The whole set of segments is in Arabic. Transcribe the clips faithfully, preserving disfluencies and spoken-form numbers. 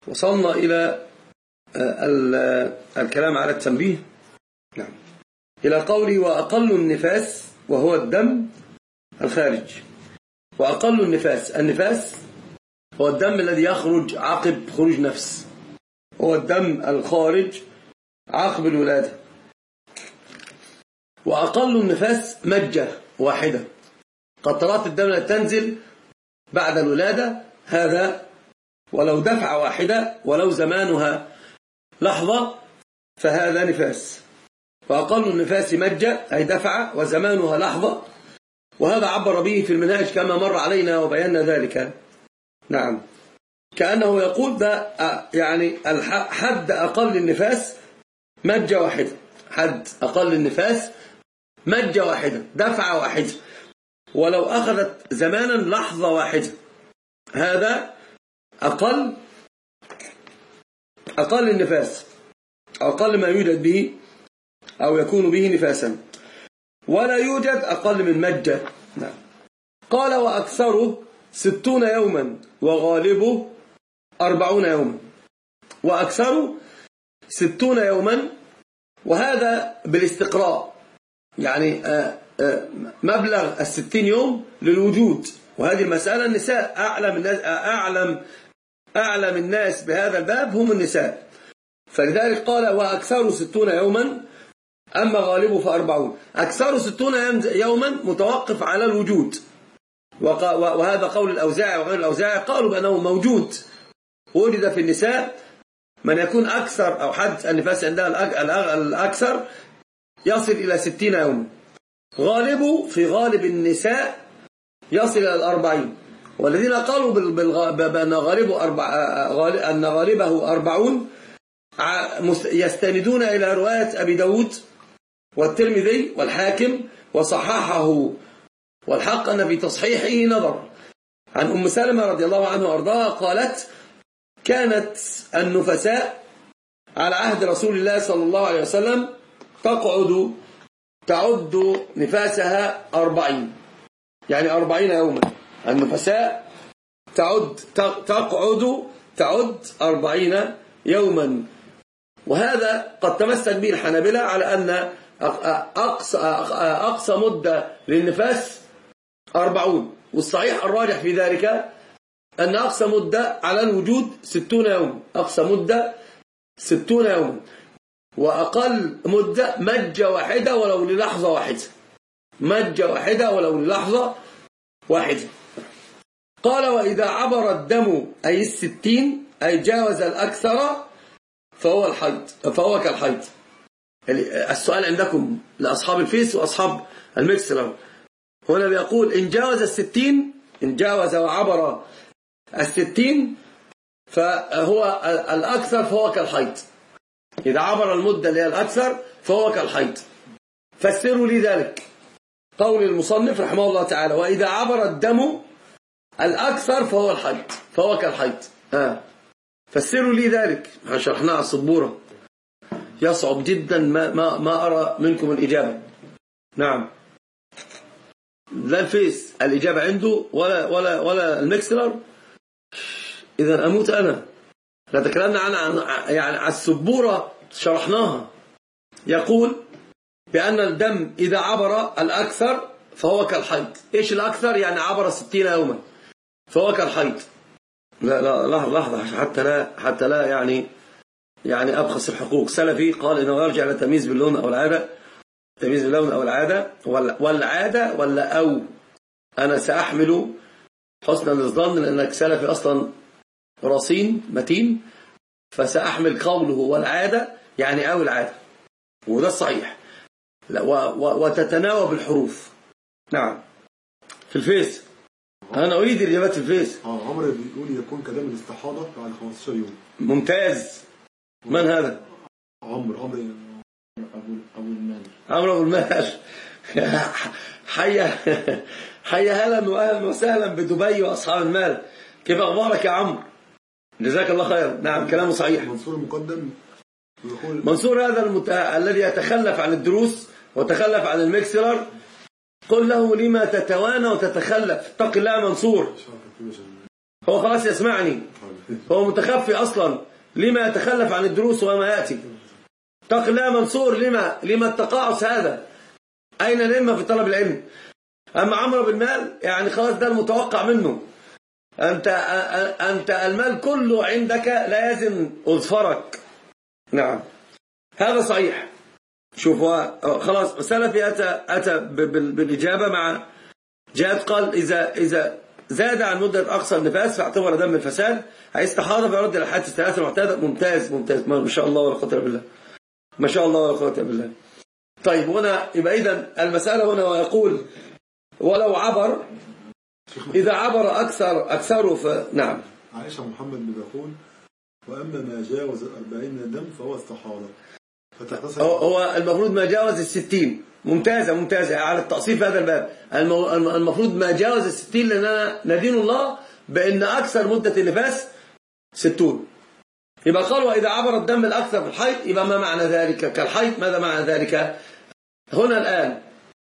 وصلنا إلى الكلام على التنبيه. نعم. إلى قولي وأقل النفاس وهو الدم الخارج. وأقل النفاس، النفاس هو الدم الذي يخرج عقب خروج نفس، هو الدم الخارج عقب الولادة. وأقل النفاس مجة واحدة، قطرات الدم التي تنزل بعد الولادة، هذا ولو دفعة واحدة ولو زمانها لحظة فهذا نفاس. وأقل النفاس مجة أي دفعة وزمانها لحظة، وهذا عبر به في المنهاج كما مر علينا وبينا ذلك. نعم، كأنه يقول ده يعني حد أقل النفاس مجة واحدة، حد أقل النفاس مجة واحدة، دفعة واحدة، ولو أخذت زمانا لحظة واحدة، هذا أقل أقل النفاس، أقل ما يوجد به أو يكون به نفاسا، ولا يوجد أقل من مجة. نعم. قال وأكثره ستون يوما وغالبه أربعون يوما. وأكثره ستون يوما، وهذا بالاستقراء، يعني مبلغ الستين يوم للوجود، وهذه المسألة النساء أعلم الناس أعلم أعلم الناس بهذا الباب هم النساء، فلذلك قال وأكثر ستون يوما أما غالبه فأربعون. أكثر ستون يوما متوقف على الوجود، وهذا قول الأوزاعي وغير الأوزاعي، قالوا بأنه موجود، وجد في النساء من يكون أكثر أو حد النفاس عندها الأكثر يصل إلى ستين يوما، غالبه في غالب النساء يصل إلى الأربعين. والذين قالوا بأن غالبه أن غالبه أربعون يستندون إلى رواية أبي داود والترمذي والحاكم وصححه، والحق أن في تصحيحه نظر. عن أم سلمة رضي الله عنها وأرضاها قالت كانت النفساء على عهد رسول الله صلى الله عليه وسلم تقعد تعد نفاسها أربعين، يعني أربعين يوما. النفساء تعد تقعد تعد أربعين يوما، وهذا قد تمسك به الحنابلة على أن أقصى, أقصى مدة للنفاس أربعون، والصحيح الراجح في ذلك أن أقصى مدة على الوجود ستون يوم، أقصى مدة ستون يوم، وأقل مدة مجة واحدة ولو للحظة واحدة، مجة واحدة ولو للحظة واحدة. قال وإذا عبر الدم أي الستين أي جاوز الأكثر فهو الحيض، فهو كالحيض. السؤال عندكم لأصحاب الفيس وأصحاب المكسر، هنا بيقول إن جاوز الستين، إن جاوز وعبر الستين فهو الأكثر فهو كالحيض. إذا عبر المدة اللي هي الأكثر فهو كالحيض. فسروا لي ذلك قول المصنف رحمه الله تعالى وإذا عبر الدم الأكثر فهو الحيض، فهو كالحيض. آه. فسروا لي ذلك، شرحناه على السبورة، يصعب جدا ما, ما, ما أرى منكم الإجابة. نعم، لا الفيس الإجابة عنده ولا, ولا, ولا المكسلر، إذا أموت أنا. لا تكلمنا عن يعني على السبورة شرحناها، يقول بأن الدم إذا عبر الأكثر فهو كالحيض. إيش الأكثر؟ يعني عبر ستين يوما فهو كالحيض. لا لا لحظة حتى لا حتى لا يعني يعني أبخس الحقوق. سلفي قال إنه يرجع إلى تمييز باللون أو العادة، تمييز باللون أو العادة والعادة ولا أو. أنا سأحمل حسنا للظن لأنك سلفي أصلا رصين متين، فسأحمل قوله والعادة يعني أو العادة، وده الصحيح. وتتناوب الحروف. نعم. في الفيس أنا أريد الإجابات في الفيس. اه عمرو بيقول يكون كدم الاستحاضة بعد خمستاشر يوم. ممتاز. من هذا؟ عمرو عمرو أبو أبو المال. عمرو أبو المال. حيا حيا هلا وأهلا وسهلا بدبي وأصحاب المال. كيف أخبارك يا عمرو؟ جزاك الله خير. نعم كلامه صحيح. منصور المقدم يقول منصور هذا المت... الذي يتخلف عن الدروس وتخلف عن المكسلر، قل له لما تتوانى وتتخلف، اتق الله منصور. هو خلاص يسمعني، هو متخفي أصلا، لما يتخلف عن الدروس وما يأتي؟ اتق الله منصور، لما لما التقاعس هذا؟ أين الهمة في طلب العلم؟ أما عمرو بن مال يعني خلاص ده المتوقع منه. أنت أنت المال كله عندك لا يزن أظفرك. نعم هذا صحيح. شوفوا خلاص السلفي أتى أتى بالإجابة مع جهاد، قال إذا إذا زاد عن مدة أقصى النفاس فاعتبر دم الفساد، هيستحاض فيرد الحادث الثلاثة المعتادة. ممتاز ممتاز ما شاء الله ولا قوة إلا بالله، ما شاء الله ولا قوة إلا بالله. طيب هنا يبقى إذن المسألة هنا ويقول ولو عبر، إذا عبر أكثر أكثره فنعم. عائشة محمد بيقول وأما ما جاوز الأربعين دم فهو استحاضة. هو المفروض ما جاوز الستين. ممتازة ممتازة على التقصير في هذا الباب. المفروض ما جاوز الستين، لأننا ندين الله بأن أكثر مدة النفاس ستون. يبقى قال وإذا عبر الدم الأكثر في الحيض، يبقى ما معنى ذلك كالحيض؟ ماذا معنى ذلك؟ هنا الآن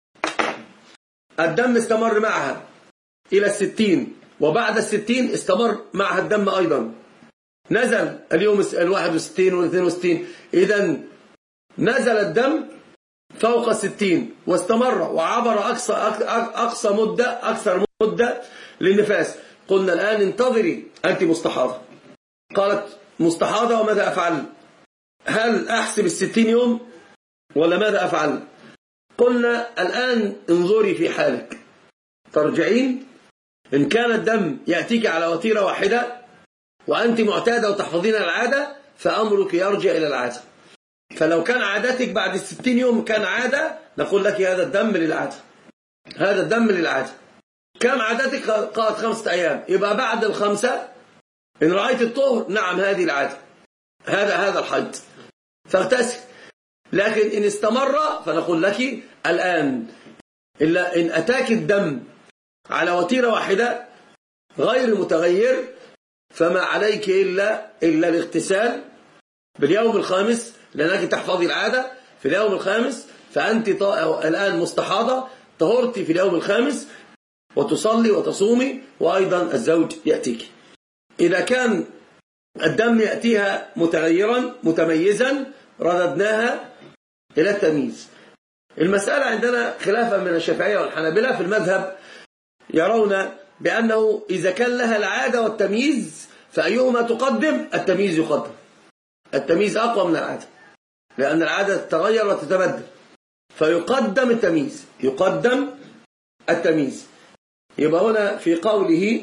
الدم استمر معها إلى الستين، وبعد الستين استمر معها الدم أيضا، نزل اليوم الواحد وستين والاثنين وستين، إذن نزل الدم فوق الستين واستمر وعبر أقصى, أقصى مدة أكثر مدة للنفاس. قلنا الآن انتظري أنت مستحاضة. قالت مستحاضة وماذا أفعل؟ هل أحسب الستين يوم ولا ماذا أفعل؟ قلنا الآن انظري في حالك، ترجعين إن كان الدم يأتيك على وتيرة واحدة وأنت معتادة وتحفظين العادة فأمرك يرجع إلى العادة. فلو كان عادتك بعد الستين يوم كان عادة، نقول لك هذا الدم للعادة، هذا الدم للعادة. كم عادتك؟ قالت خمسة أيام، يبقى بعد الخمسة إن رأيت الطهر نعم هذه العادة، هذا هذا الحيض فاغتسل. لكن إن استمر فنقول لك الآن إلا إن أتاك الدم على وتيرة واحدة غير متغير فما عليك إلا إلا الاغتسال باليوم الخامس، لأنك تحفظي العادة في اليوم الخامس، فأنت الآن مستحاضة طهرتي في اليوم الخامس وتصلي وتصومي، وأيضا الزوج يأتيك. إذا كان الدم يأتيها متغيرا متميزا رددناها إلى التمييز. المسألة عندنا خلافا من الشافعية والحنابلة في المذهب يرون بأنه إذا كان لها العادة والتمييز فأيهما تقدم؟ التمييز يقدم. التمييز أقوى من العادة، لأن العادة تتغير وتتبدل، فيقدم التمييز، يقدم التمييز. يبقى هنا في قوله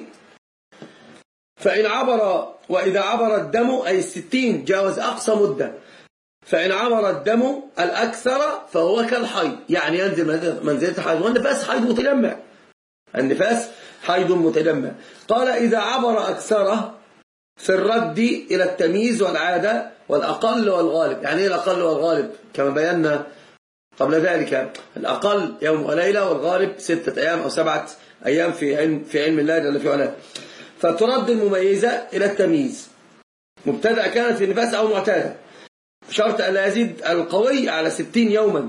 فإن عبر وإذا عبر الدم أي الستين جاوز أقصى مدة، فإن عبر الدم الأكثر فهو كالحيض، يعني ينزل منزلة الحيض، والنفاس حيض متجمع، النفاس حيض متجمع. قال إذا عبر أكثره في الرد إلى التمييز والعادة والأقل والغالب. يعني إيه الأقل والغالب؟ كما بينا قبل ذلك الأقل يوم وليلة والغالب ستة أيام أو سبعة أيام في علم في علم الله جل في علاه. فترد المميزة إلى التمييز، مبتدأ كانت في النفاس أو معتادة، شرط أن لا يزيد القوي على ستين يوما،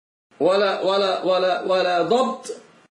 ولا ولا ولا ولا ضبط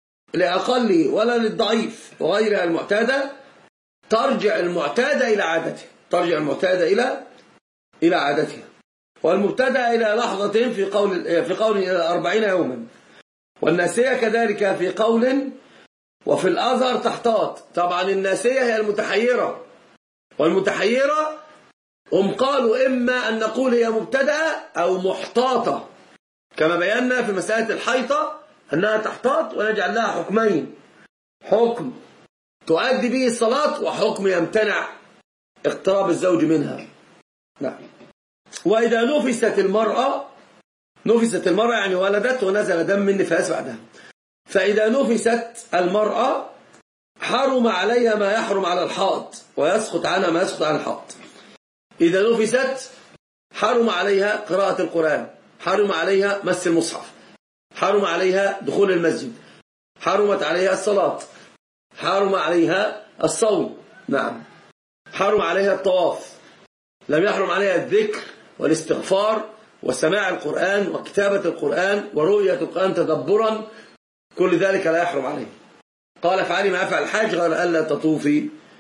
لأقله ولا للضعيف وغيرها المعتادة. ترجع المعتادة إلى عادتها، ترجع المعتادة إلى إلى عادتها، والمبتدأ إلى لحظة في قول في قول إلى أربعين يوما، والناسية كذلك في قول، وفي الأظهر تحتاط. طبعا الناسية هي المتحيرة، والمتحيرة هم قالوا إما أن نقول هي مبتدأة أو محتاطة، كما بينا في مسألة الحيطة أنها تحتاط ونجعل لها حكمين، حكم تؤدي به الصلاة وحكم يمتنع اقتراب الزوج منها. نعم. وإذا نفست المرأة، نفست المرأة يعني ولدت ونزل دم النفاس بعدها، فإذا نفست المرأة حرم عليها ما يحرم على الحائض ويسقط عنها ما يسقط عن الحائض. إذا نفست حرم عليها قراءة القرآن، حرم عليها مس المصحف، حرم عليها دخول المسجد، حرمت عليها الصلاة، حرم عليها الصوم، نعم، حرم عليها الطواف، لم يحرم عليها الذكر والاستغفار وسماع القرآن وكتابة القرآن ورؤية القرآن تدبرا، كل ذلك لا يحرم عليه. قال افعلي ما يفعل الحاج غير ألا تطوفي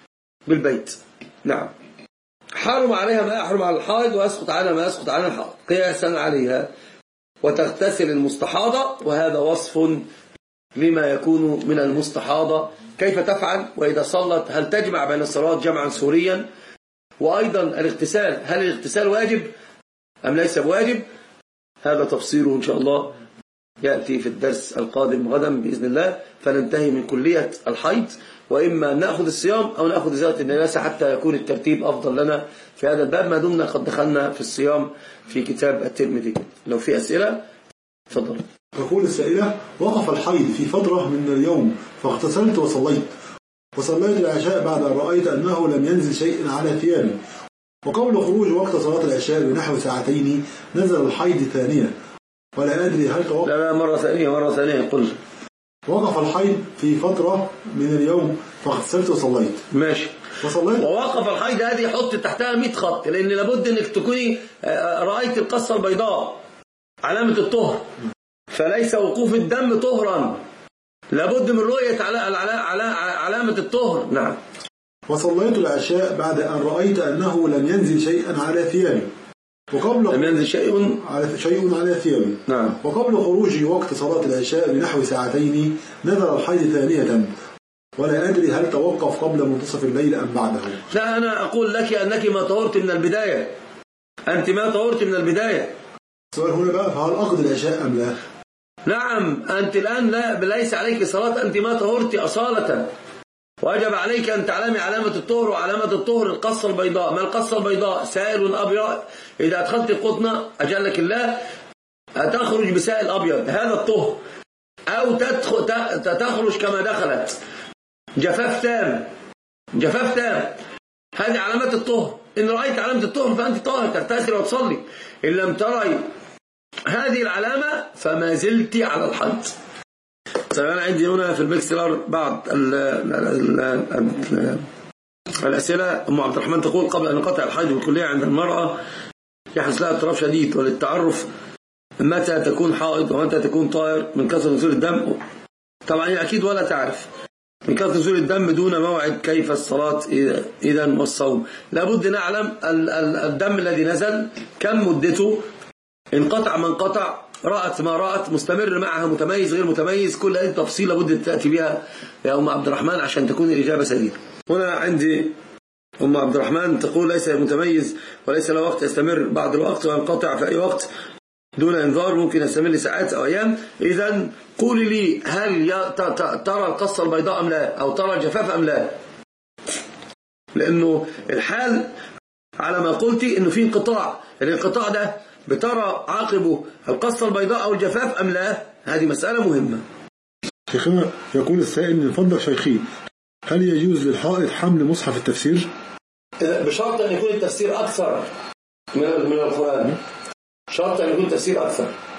بالبيت. نعم. حرم عليها ما يحرم على الحائض ويسقط عنها ما يسقط عن الحائض قياسا عليها، وتغتسل المستحاضة، وهذا وصف لما يكون من المستحاضة. كيف تفعل وإذا صلت؟ هل تجمع بين الصلوات جمعا سوريا؟ وأيضا الاغتسال، هل الاغتسال واجب أم ليس بواجب؟ هذا تفصيله إن شاء الله يأتي في الدرس القادم غدا بإذن الله، فننتهي من كلية الحيض، وإما نأخذ الصيام أو نأخذ إزالة النجاسة حتى يكون الترتيب أفضل لنا في هذا الباب، ما دمنا قد دخلنا في الصيام في كتاب الترمذي. لو في أسئلة تفضل. تقول السائلة: وقف الحيض في فترة من اليوم فاغتسلت وصليت وصليت العشاء بعد أن رأيت أنه لم ينزل شيء على ثيابي، وقبل خروج وقت صلاة العشاء بنحو ساعتين نزل الحيض ثانية، ولا أدري هل توقف. لا لا مرة ثانية مرة ثانية قل. وقف الحيض في فترة من اليوم فاغتسلت وصليت. ماشي. وصليت. ووقف الحيض هذه حط تحتها مئة خط، لأن لابد أنك تكوني رأيت القصة البيضاء علامة الطهر، فليس وقوف الدم طهرا، لابد من رؤية علامة الطهر. نعم. وصليت العشاء بعد أن رأيت أنه لم ينزل شيئا على ثيابي، وقبل لم ينزل شيء على شيء على ثيابي. نعم. وقبل خروجي وقت صلاة العشاء بنحو ساعتين نزل الحيض ثانية، ولا أدري هل توقف قبل منتصف الليل أم بعده. لا، أنا أقول لك أنك ما طهرت من البداية، أنت ما طهرت من البداية. السؤال هنا بقى: فهل أقضي العشاء أم لا؟ نعم، أنت الآن لا ليس عليك صلاة، أنت ما طهرت أصالة، وجب عليك أن تعلمي علامة الطهر، وعلامة الطهر القصة البيضاء. ما القصة البيضاء؟ سائل أبيض، إذا أدخلت القطنة أجلك الله تخرج بسائل أبيض، هذا الطهر. أو تدخل تخرج كما دخلت، جفاف تام، جفاف تام، هذه علامات الطهر. إن رأيت علامة الطهر فأنت طاهر، تغتسل وتصلي. إن لم تري هذه العلامة فما زلت على الحيض. طيب أنا عندي هنا في المكسلر بعض ال ال ال الأسئلة. أم عبد الرحمن تقول: قبل أن ينقطع الحيض بالكلية عند المرأة يحدث لها اضطراب شديد، وللتعرف متى تكون حائض ومتى تكون طاهر من كثرة نزول الدم. طبعا هي أكيد ولا تعرف من كثرة نزول الدم دون موعد، كيف الصلاة إذا والصوم؟ لابد نعلم الدم الذي نزل كم مدته، انقطع ما انقطع، رأت ما رأت، مستمر معها، متميز غير متميز، كل هذه التفصيل لابد تأتي بها يا أم عبد الرحمن عشان تكون الإجابة سديدة. هنا عندي أم عبد الرحمن تقول: ليس متميز وليس له وقت، يستمر بعض الوقت وينقطع في أي وقت دون انذار، ممكن يستمر لساعات أو أيام. إذن قولي لي، هل ترى القصة البيضاء أم لا، أو ترى الجفاف أم لا؟ لأنه الحال على ما قلتي أنه في انقطاع، الانقطاع ده بترى عاقبه القصة البيضاء أو الجفاف أم لا؟ هذه مسألة مهمة. شيخنا يقول السائل: من فضل شيخي، هل يجوز للحائض حمل مصحف التفسير؟ بشرط أن يكون التفسير أكثر من من القرآن، شرط أن يكون التفسير أكثر.